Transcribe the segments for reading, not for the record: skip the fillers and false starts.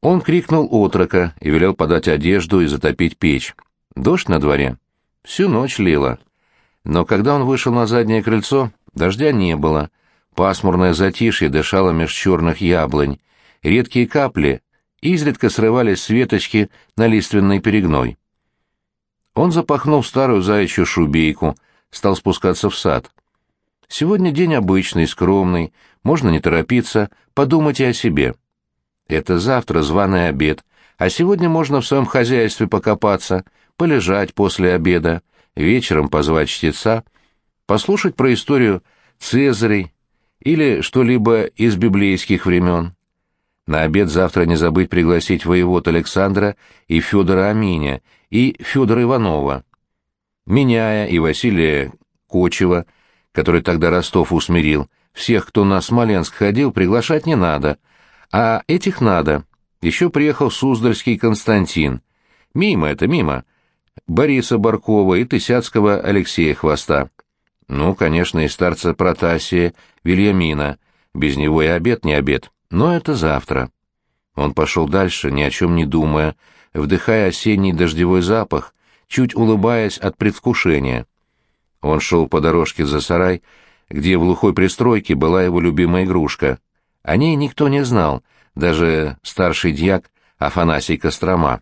Он крикнул отрока и велел подать одежду и затопить печь. Дождь на дворе. Всю ночь лило. Но когда он вышел на заднее крыльцо, дождя не было. Пасмурное затишье дышало меж черных яблонь. Редкие капли изредка срывались с веточки на лиственный перегной. Он запахнул старую заячью шубейку, стал спускаться в сад. Сегодня день обычный, скромный, можно не торопиться, подумать и о себе. Это завтра званый обед, а сегодня можно в своем хозяйстве покопаться, полежать после обеда, вечером позвать чтеца, послушать про историю Цезарей или что-либо из библейских времен. На обед завтра не забыть пригласить воевод Александра и Федора Аминя, и Федора Иванова, Миняя и Василия Кочева, который тогда Ростов усмирил. Всех, кто на Смоленск ходил, приглашать не надо, а этих надо. Еще приехал Суздальский Константин. Мимо это, мимо. Бориса Баркова и Тысяцкого Алексея Хвоста. Ну, конечно, и старца Протасия Вильямина. Без него и обед не обед. Но это завтра. Он пошел дальше, ни о чем не думая, вдыхая осенний дождевой запах, чуть улыбаясь от предвкушения. Он шел по дорожке за сарай, где в глухой пристройке была его любимая игрушка. О ней никто не знал, даже старший дьяк Афанасий Кострома.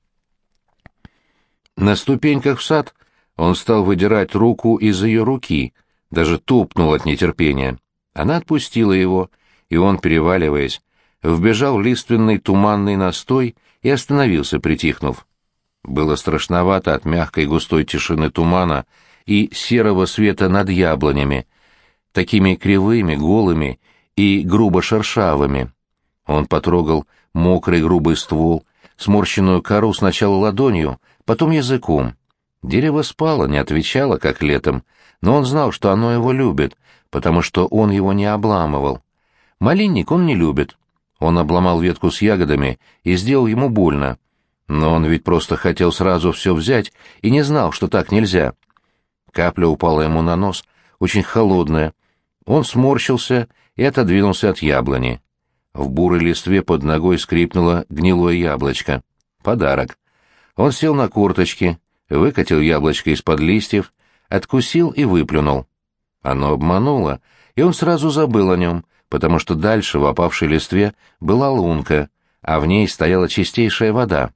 На ступеньках в сад он стал выдирать руку из ее руки, даже топнул от нетерпения. Она отпустила его, и он, переваливаясь, вбежал в лиственный туманный настой и остановился, притихнув. Было страшновато от мягкой густой тишины тумана и серого света над яблонями, такими кривыми, голыми и грубо шершавыми. Он потрогал мокрый грубый ствол, сморщенную кору сначала ладонью, потом языком. Дерево спало, не отвечало, как летом, но он знал, что оно его любит, потому что он его не обламывал. Малинник он не любит. Он обломал ветку с ягодами и сделал ему больно. Но он ведь просто хотел сразу все взять и не знал, что так нельзя. Капля упала ему на нос, очень холодная. Он сморщился и отодвинулся от яблони. В бурой листве под ногой скрипнуло гнилое яблочко. Подарок. Он сел на корточки, выкатил яблочко из-под листьев, откусил и выплюнул. Оно обмануло, и он сразу забыл о нем, потому что дальше в опавшей листве была лунка, а в ней стояла чистейшая вода.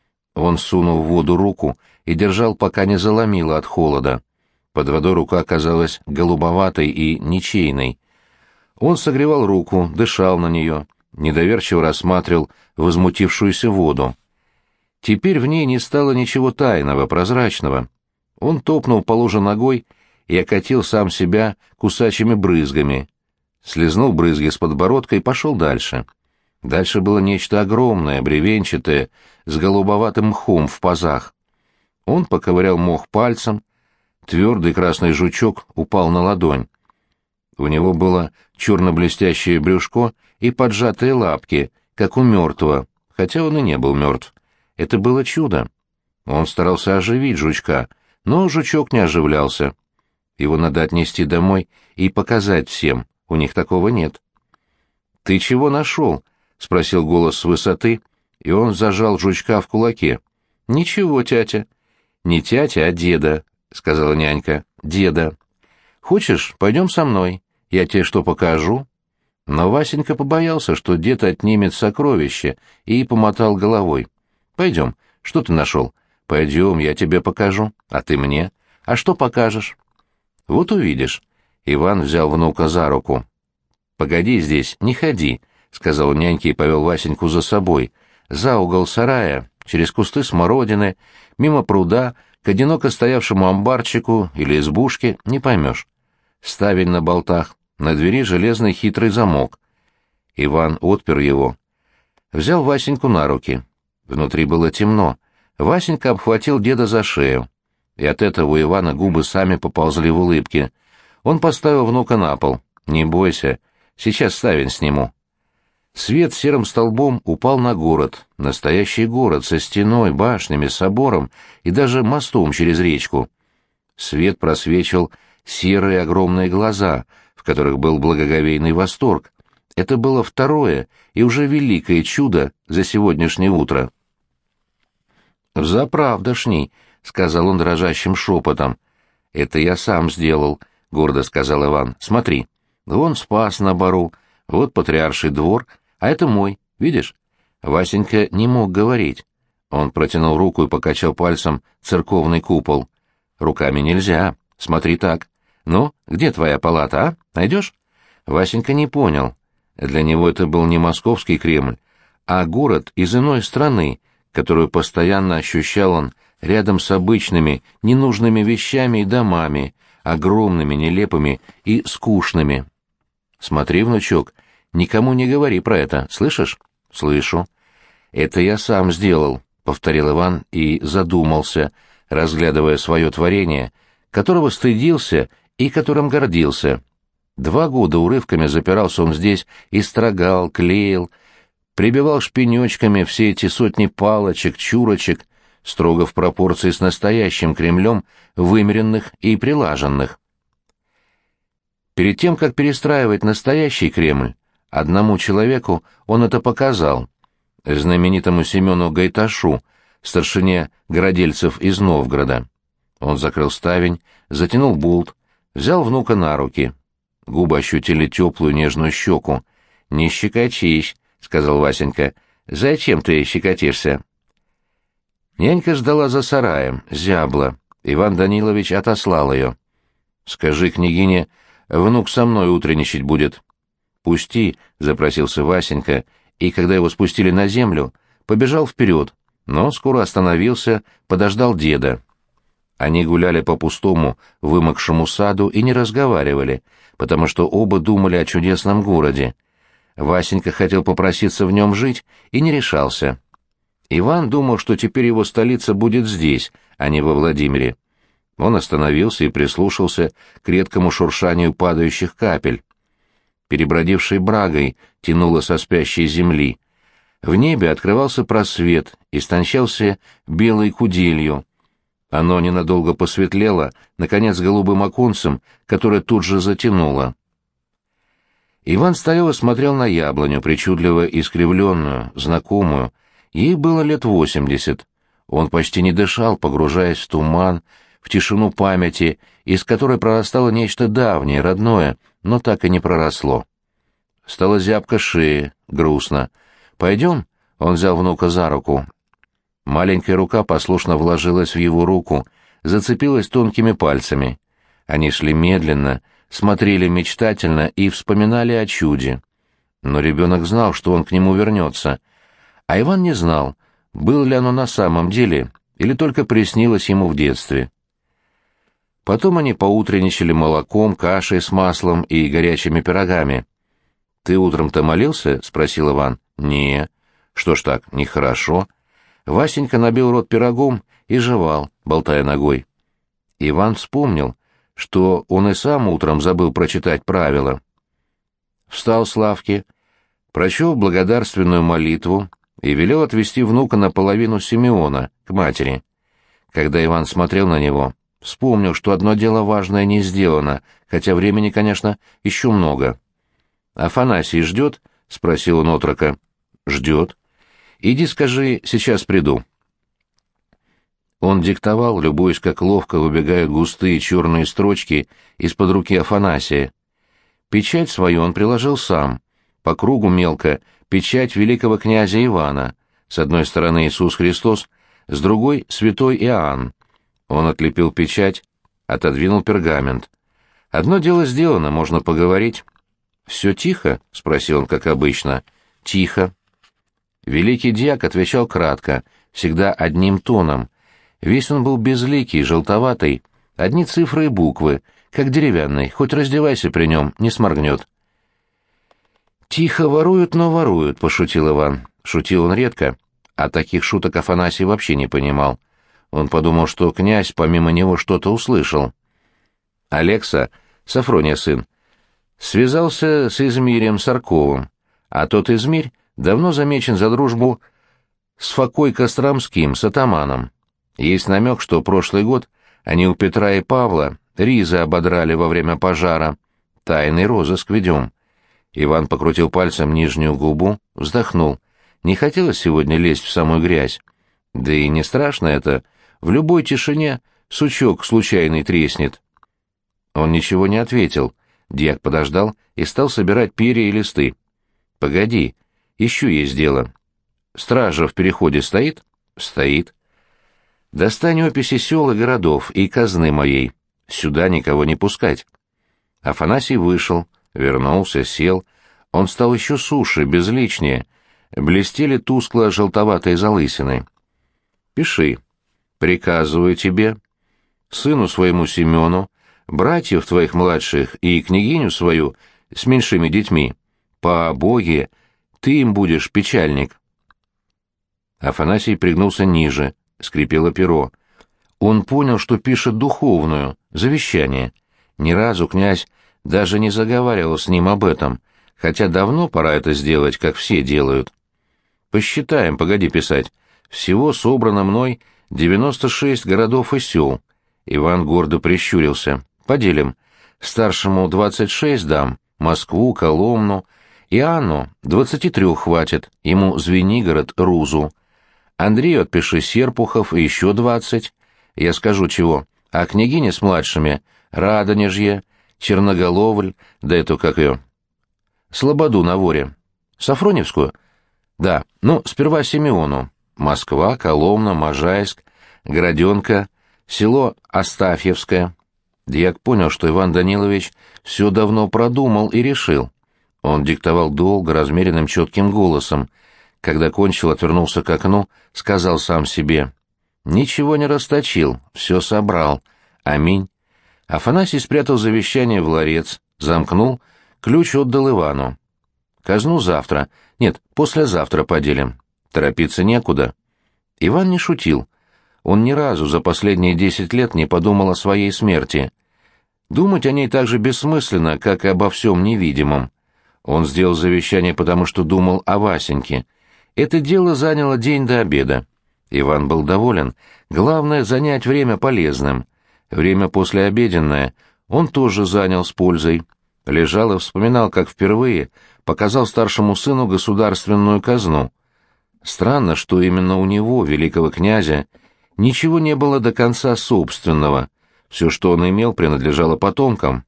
Он сунул в воду руку и держал, пока не заломило от холода. Под водой рука оказалась голубоватой и ничейной. Он согревал руку, дышал на нее, недоверчиво рассматривал возмутившуюся воду. Теперь в ней не стало ничего тайного, прозрачного. Он топнул по луже ногой и окатил сам себя кусачими брызгами. Слизнул брызги с подбородка и пошел дальше. Дальше было нечто огромное, бревенчатое, с голубоватым мхом в пазах. Он поковырял мох пальцем, твердый красный жучок упал на ладонь. У него было черно-блестящее брюшко и поджатые лапки, как у мертвого, хотя он и не был мертв. Это было чудо. Он старался оживить жучка, но жучок не оживлялся. Его надо отнести домой и показать всем, у них такого нет. «Ты чего нашел?» — спросил голос с высоты, и он зажал жучка в кулаке. «Ничего, тятя». «Не тятя, а деда», — сказала нянька. «Деда. Хочешь, пойдем со мной? Я тебе что покажу?» Но Васенька побоялся, что дед отнимет сокровище, и помотал головой. «Пойдем. Что ты нашел?» «Пойдем, я тебе покажу. А ты мне? А что покажешь?» «Вот увидишь». Иван взял внука за руку. «Погоди здесь, не ходи», — сказал няньке и повел Васеньку за собой, за угол сарая, через кусты смородины, мимо пруда, к одиноко стоявшему амбарчику или избушке, не поймешь. Ставень на болтах, на двери железный хитрый замок. Иван отпер его. Взял Васеньку на руки. Внутри было темно. Васенька обхватил деда за шею. И от этого у Ивана губы сами поползли в улыбке. Он поставил внука на пол. «Не бойся, сейчас ставень сниму». Свет серым столбом упал на город, настоящий город со стеной, башнями, собором и даже мостом через речку. Свет просвечивал серые огромные глаза, в которых был благоговейный восторг, Это было второе и уже великое чудо за сегодняшнее утро. «Взаправдошний», — сказал он дрожащим шепотом. «Это я сам сделал», — гордо сказал Иван. «Смотри, вон Спас на бару, вот Патриарший двор, а это мой, видишь?» Васенька не мог говорить. Он протянул руку и покачал пальцем церковный купол. «Руками нельзя. Смотри так. Ну, где твоя палата, а? Найдешь?» Васенька не понял. Для него это был не московский Кремль, а город из иной страны, которую постоянно ощущал он рядом с обычными, ненужными вещами и домами, огромными, нелепыми и скучными. «Смотри, внучок, никому не говори про это, слышишь?» «Слышу». «Это я сам сделал», — повторил Иван и задумался, разглядывая свое творение, которого стыдился и которым гордился. 2 года урывками запирался он здесь и строгал, клеил, прибивал шпенечками все эти сотни палочек, чурочек, строго в пропорции с настоящим Кремлем, вымеренных и прилаженных. Перед тем, как перестраивать настоящий Кремль, одному человеку он это показал, знаменитому Семену Гайташу, старшине городельцев из Новгорода. Он закрыл ставень, затянул болт, взял внука на руки. Губы ощутили теплую нежную щеку. «Не щекочись», — сказал Васенька. «Зачем ты щекотишься?» Нянька ждала за сараем, зябла. Иван Данилович отослал ее. «Скажи княгине, внук со мной утренничать будет». «Пусти», — запросился Васенька, и, когда его спустили на землю, побежал вперед, но скоро остановился, подождал деда. Они гуляли по пустому, вымокшему саду и не разговаривали, потому что оба думали о чудесном городе. Васенька хотел попроситься в нем жить и не решался. Иван думал, что теперь его столица будет здесь, а не во Владимире. Он остановился и прислушался к редкому шуршанию падающих капель. Перебродившей брагой тянуло со спящей земли. В небе открывался просвет, истончался белой куделью. Оно ненадолго посветлело, наконец, голубым оконцем, которое тут же затянуло. Иван стоял и смотрел на яблоню, причудливо искривленную, знакомую. Ей было лет 80. Он почти не дышал, погружаясь в туман, в тишину памяти, из которой прорастало нечто давнее, родное, но так и не проросло. Стала зябко шея, грустно. «Пойдем?» — он взял внука за руку. Маленькая рука послушно вложилась в его руку, зацепилась тонкими пальцами. Они шли медленно, смотрели мечтательно и вспоминали о чуде. Но ребенок знал, что он к нему вернется. А Иван не знал, было ли оно на самом деле или только приснилось ему в детстве. Потом они поутренничали молоком, кашей с маслом и горячими пирогами. «Ты утром-то молился?» — спросил Иван. «Не». «Что ж так, нехорошо?» Васенька набил рот пирогом и жевал, болтая ногой. Иван вспомнил, что он и сам утром забыл прочитать правила. Встал с лавки, прочел благодарственную молитву и велел отвести внука наполовину Симеона, к матери. Когда Иван смотрел на него, вспомнил, что одно дело важное не сделано, хотя времени, конечно, еще много. «Афанасий ждет?» — спросил он отрока. «Ждет. Иди скажи, сейчас приду». Он диктовал, любуясь, как ловко выбегают густые черные строчки из-под руки Афанасия. Печать свою он приложил сам, по кругу мелко, печать великого князя Ивана, с одной стороны Иисус Христос, с другой — святой Иоанн. Он отлепил печать, отодвинул пергамент. «Одно дело сделано, можно поговорить». «Все тихо?» — спросил он, как обычно. «Тихо». Великий дьяк отвечал кратко, всегда одним тоном. Весь он был безликий, желтоватый, одни цифры и буквы, как деревянный, хоть раздевайся при нем, не сморгнет. «Тихо воруют, но воруют», — пошутил Иван. Шутил он редко, а таких шуток Афанасий вообще не понимал. Он подумал, что князь помимо него что-то услышал. Алекса, Сафрония сын, связался с Измирем Сарковым, а тот Измирь давно замечен за дружбу с Фокой Костромским, с атаманом. Есть намек, что прошлый год они у Петра и Павла ризы ободрали во время пожара. Тайный розыск ведем. Иван покрутил пальцем нижнюю губу, вздохнул. Не хотелось сегодня лезть в самую грязь. Да и не страшно это. В любой тишине сучок случайный треснет. Он ничего не ответил. Дьяк подождал и стал собирать перья и листы. «Погоди, еще есть дело. Стража в переходе стоит?» «Стоит». «Достань описи сел и городов и казны моей. Сюда никого не пускать». Афанасий вышел, вернулся, сел. Он стал еще суше, безличнее. Блестели тускло-желтоватые залысины. «Пиши. Приказываю тебе, сыну своему Семену, братьев твоих младших и княгиню свою с меньшими детьми, по Боге, ты им будешь печальник». Афанасий пригнулся ниже, скрипело перо. Он понял, что пишет духовную, завещание. Ни разу князь даже не заговаривал с ним об этом, хотя давно пора это сделать, как все делают. «Посчитаем, погоди писать. Всего собрано мной 96 городов и сел». Иван гордо прищурился. «Поделим. Старшему 26 дам, Москву, Коломну, и Анну 23 хватит, ему Звенигород, Рузу. Андрею отпиши Серпухов и еще 20. Я скажу чего. А княгине с младшими Радонежье, Черноголовль, да эту как ее, Слободу на Воре. Сафроневскую? Да, ну, сперва Симеону. Москва, Коломна, Можайск, Городенка, село Астафьевское». Дьяк понял, что Иван Данилович все давно продумал и решил. Он диктовал долго, размеренным четким голосом. Когда кончил, отвернулся к окну, сказал сам себе: «Ничего не расточил, все собрал. Аминь». Афанасий спрятал завещание в ларец, замкнул, ключ отдал Ивану. «Казну завтра. Нет, послезавтра поделим. Торопиться некуда». Иван не шутил. Он ни разу за последние 10 лет не подумал о своей смерти. Думать о ней так же бессмысленно, как и обо всем невидимом. Он сделал завещание, потому что думал о Васеньке. Это дело заняло день до обеда. Иван был доволен. Главное — занять время полезным. Время послеобеденное он тоже занял с пользой. Лежал и вспоминал, как впервые показал старшему сыну государственную казну. Странно, что именно у него, великого князя, ничего не было до конца собственного. Все, что он имел, принадлежало потомкам.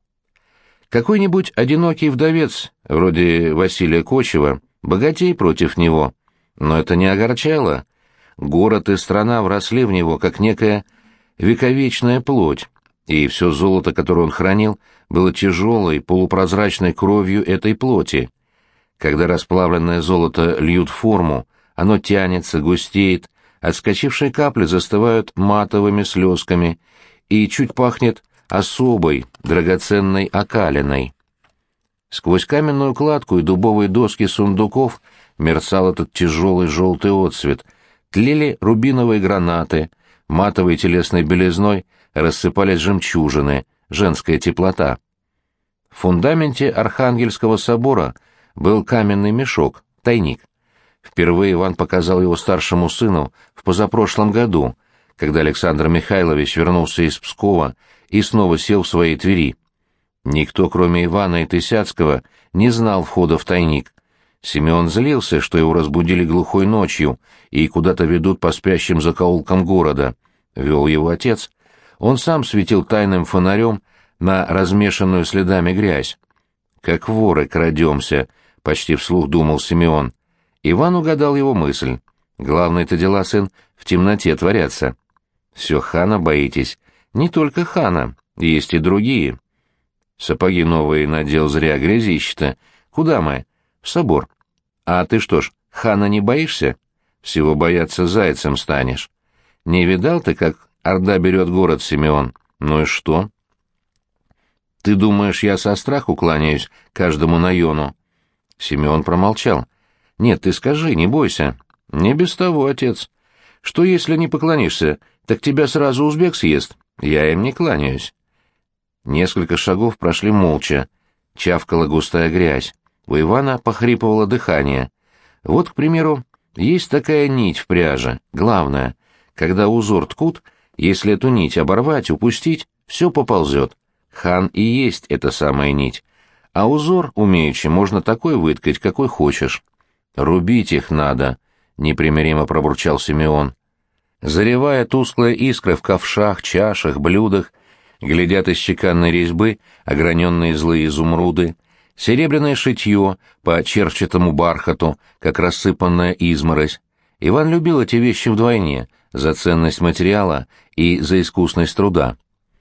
Какой-нибудь одинокий вдовец, вроде Василия Кочева, богатей против него. Но это не огорчало. Город и страна вросли в него, как некая вековечная плоть, и все золото, которое он хранил, было тяжелой, полупрозрачной кровью этой плоти. Когда расплавленное золото льют в форму, оно тянется, густеет, отскочившие капли застывают матовыми слезками, и чуть пахнет особой, драгоценной окалиной. Сквозь каменную кладку и дубовые доски сундуков мерцал этот тяжелый желтый отсвет, тлели рубиновые гранаты, матовой телесной белизной рассыпались жемчужины, женская теплота. В фундаменте Архангельского собора был каменный мешок, тайник. Впервые Иван показал его старшему сыну в позапрошлом году, когда Александр Михайлович вернулся из Пскова и снова сел в своей Твери. Никто, кроме Ивана и Тысяцкого, не знал входа в тайник. Семен злился, что его разбудили глухой ночью и куда-то ведут по спящим закоулкам города. Вел его отец. Он сам светил тайным фонарем на размешанную следами грязь. «Как воры крадемся», — почти вслух думал Симеон. Иван угадал его мысль. «Главное-то дела, сын, в темноте творятся». «Все хана боитесь?» «Не только хана, есть и другие». «Сапоги новые надел зря, грязище-то. Куда мы?» «В собор». «А ты что ж, хана не боишься?» «Всего бояться зайцем станешь». «Не видал ты, как орда берет город, Симеон? Ну и что?» «Ты думаешь, я со страху кланяюсь каждому наёну?» Симеон промолчал. «Нет, ты скажи, не бойся». «Не без того, отец. Что, если не поклонишься, так тебя сразу узбек съест? Я им не кланяюсь». Несколько шагов прошли молча. Чавкала густая грязь. У Ивана похрипывало дыхание. Вот, к примеру, есть такая нить в пряже, главная. Когда узор ткут, если эту нить оборвать, упустить, все поползет. Хан и есть эта самая нить. А узор, умеючи, можно такой выткать, какой хочешь. Рубить их надо, — непримиримо пробурчал Симеон. Заревая тусклая искра в ковшах, чашах, блюдах, глядят из чеканной резьбы ограненные злые изумруды, серебряное шитье по червчатому бархату, как рассыпанная изморозь. Иван любил эти вещи вдвойне, за ценность материала и за искусность труда.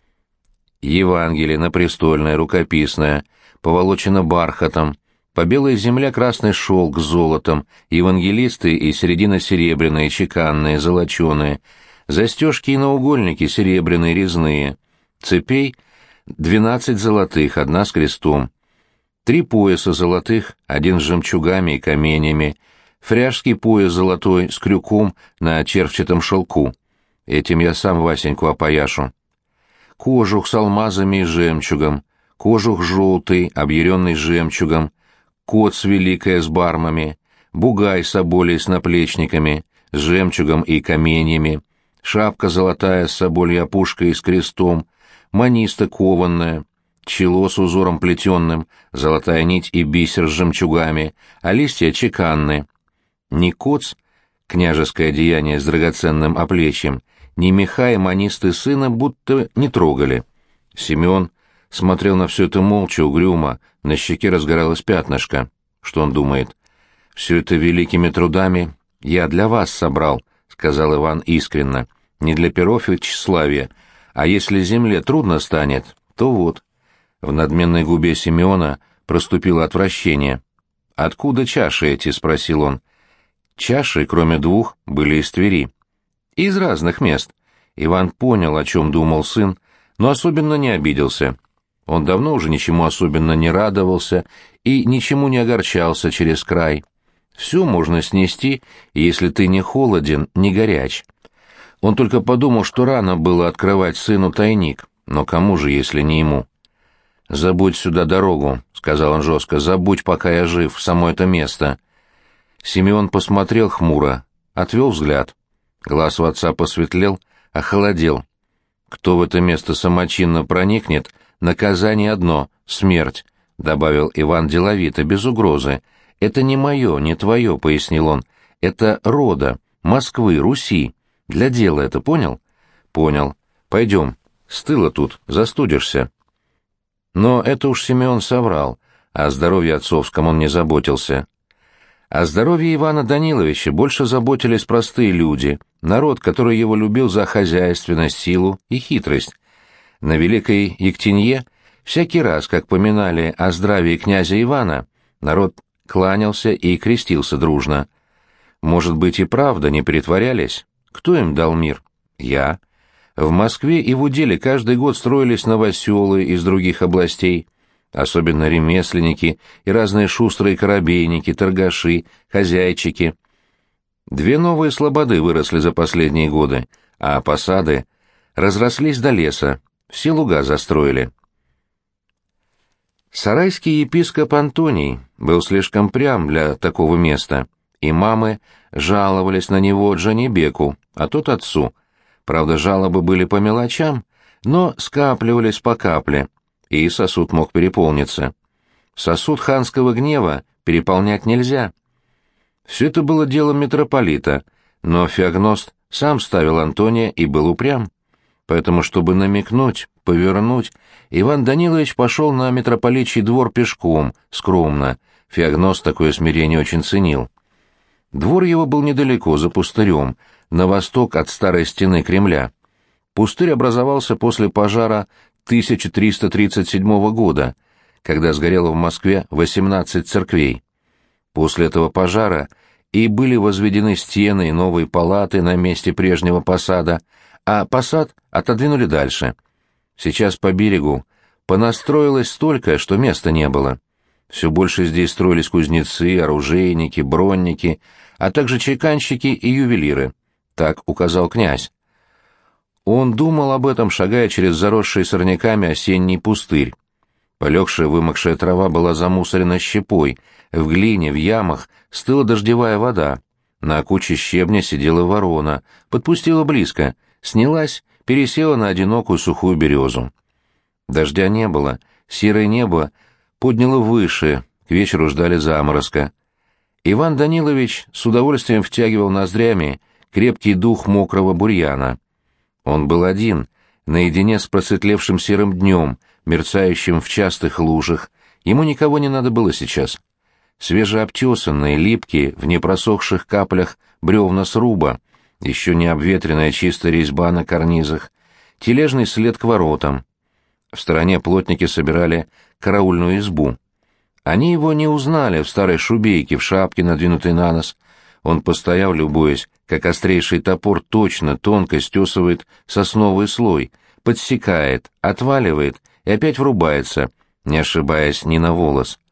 Евангелие напрестольное, рукописное, поволочено бархатом, по белой земле красный шелк с золотом, евангелисты и середина серебряные, чеканные, золоченые, застежки и наугольники серебряные, резные, цепей 12 золотых, одна с крестом, 3 пояса золотых, один с жемчугами и каменями, фряжский пояс золотой с крюком на червчатом шелку. Этим я сам Васеньку опояшу. Кожух с алмазами и жемчугом, кожух желтый, объяренный жемчугом, коц великая с бармами, бугай соболей с наплечниками, с жемчугом и каменьями, шапка золотая с собольей опушкой и с крестом, маниста кованная, чело с узором плетенным, золотая нить и бисер с жемчугами, а листья чеканные. Ни коц, княжеское одеяние с драгоценным оплечьем, ни меха и манисты сына будто не трогали. Симеон смотрел на все это молча, угрюмо, на щеке разгоралось пятнышко. Что он думает? «Все это великими трудами я для вас собрал», — сказал Иван искренно. «Не для перов и тщеславия, а если земле трудно станет, то вот». В надменной губе Симеона проступило отвращение. «Откуда чаши эти?» — спросил он. Чаши, кроме 2, были из Твери. Из разных мест. Иван понял, о чем думал сын, но особенно не обиделся. Он давно уже ничему особенно не радовался и ничему не огорчался через край. Все можно снести, если ты не холоден, не горяч. Он только подумал, что рано было открывать сыну тайник, но кому же, если не ему? «Забудь сюда дорогу», — сказал он жестко, — «забудь, пока я жив, само это место». Симеон посмотрел хмуро, отвел взгляд. Глаз у отца посветлел, охолодел. «Кто в это место самочинно проникнет, наказание одно — смерть», — добавил Иван деловито, без угрозы. «Это не мое, не твое», — пояснил он. «Это рода, Москвы, Руси. Для дела это, понял?» «Понял. Пойдем. Стыло тут, застудишься». Но это уж Симеон соврал, о здоровье отцовском он не заботился. О здоровье Ивана Даниловича больше заботились простые люди, народ, который его любил за хозяйственность, силу и хитрость. На Великой Ектенье всякий раз, как поминали о здравии князя Ивана, народ кланялся и крестился дружно. Может быть, и правда не притворялись? Кто им дал мир? Я. В Москве и в Уделе каждый год строились новоселы из других областей, особенно ремесленники и разные шустрые корабейники, торгаши, хозяйчики. 2 новые слободы выросли за последние годы, а посады разрослись до леса, все луга застроили. Сарайский епископ Антоний был слишком прям для такого места, и мамы жаловались на него Джанибеку, а тот отцу. Правда, жалобы были по мелочам, но скапливались по капле, и сосуд мог переполниться. Сосуд ханского гнева переполнять нельзя. Все это было делом митрополита, но Феогност сам ставил Антония и был упрям. Поэтому, чтобы намекнуть, повернуть, Иван Данилович пошел на митрополичий двор пешком, скромно. Феогност такое смирение очень ценил. Двор его был недалеко, за пустырем, на восток от старой стены Кремля. Пустырь образовался после пожара 1337 года, когда сгорело в Москве 18 церквей. После этого пожара и были возведены стены и новые палаты на месте прежнего посада, а посад отодвинули дальше. Сейчас по берегу понастроилось столько, что места не было. Все больше здесь строились кузнецы, оружейники, бронники, а также чеканщики и ювелиры. Так указал князь. Он думал об этом, шагая через заросший сорняками осенний пустырь. Полегшая вымокшая трава была замусорена щепой, в глине, в ямах стыла дождевая вода. На куче щебня сидела ворона, подпустила близко, снялась, пересела на одинокую сухую березу. Дождя не было, серое небо подняло выше, к вечеру ждали заморозка. Иван Данилович с удовольствием втягивал ноздрями крепкий дух мокрого бурьяна. Он был один, наедине с просветлевшим серым днем, мерцающим в частых лужах. Ему никого не надо было сейчас. Свежеобтесанные, липкие, в непросохших каплях бревна сруба, еще не обветренная чистая резьба на карнизах, тележный след к воротам. В стороне плотники собирали караульную избу. Они его не узнали в старой шубейке, в шапке, надвинутой на нос. Он постоял, любуясь, как острейший топор точно, тонко стесывает сосновый слой, подсекает, отваливает и опять врубается, не ошибаясь ни на волос.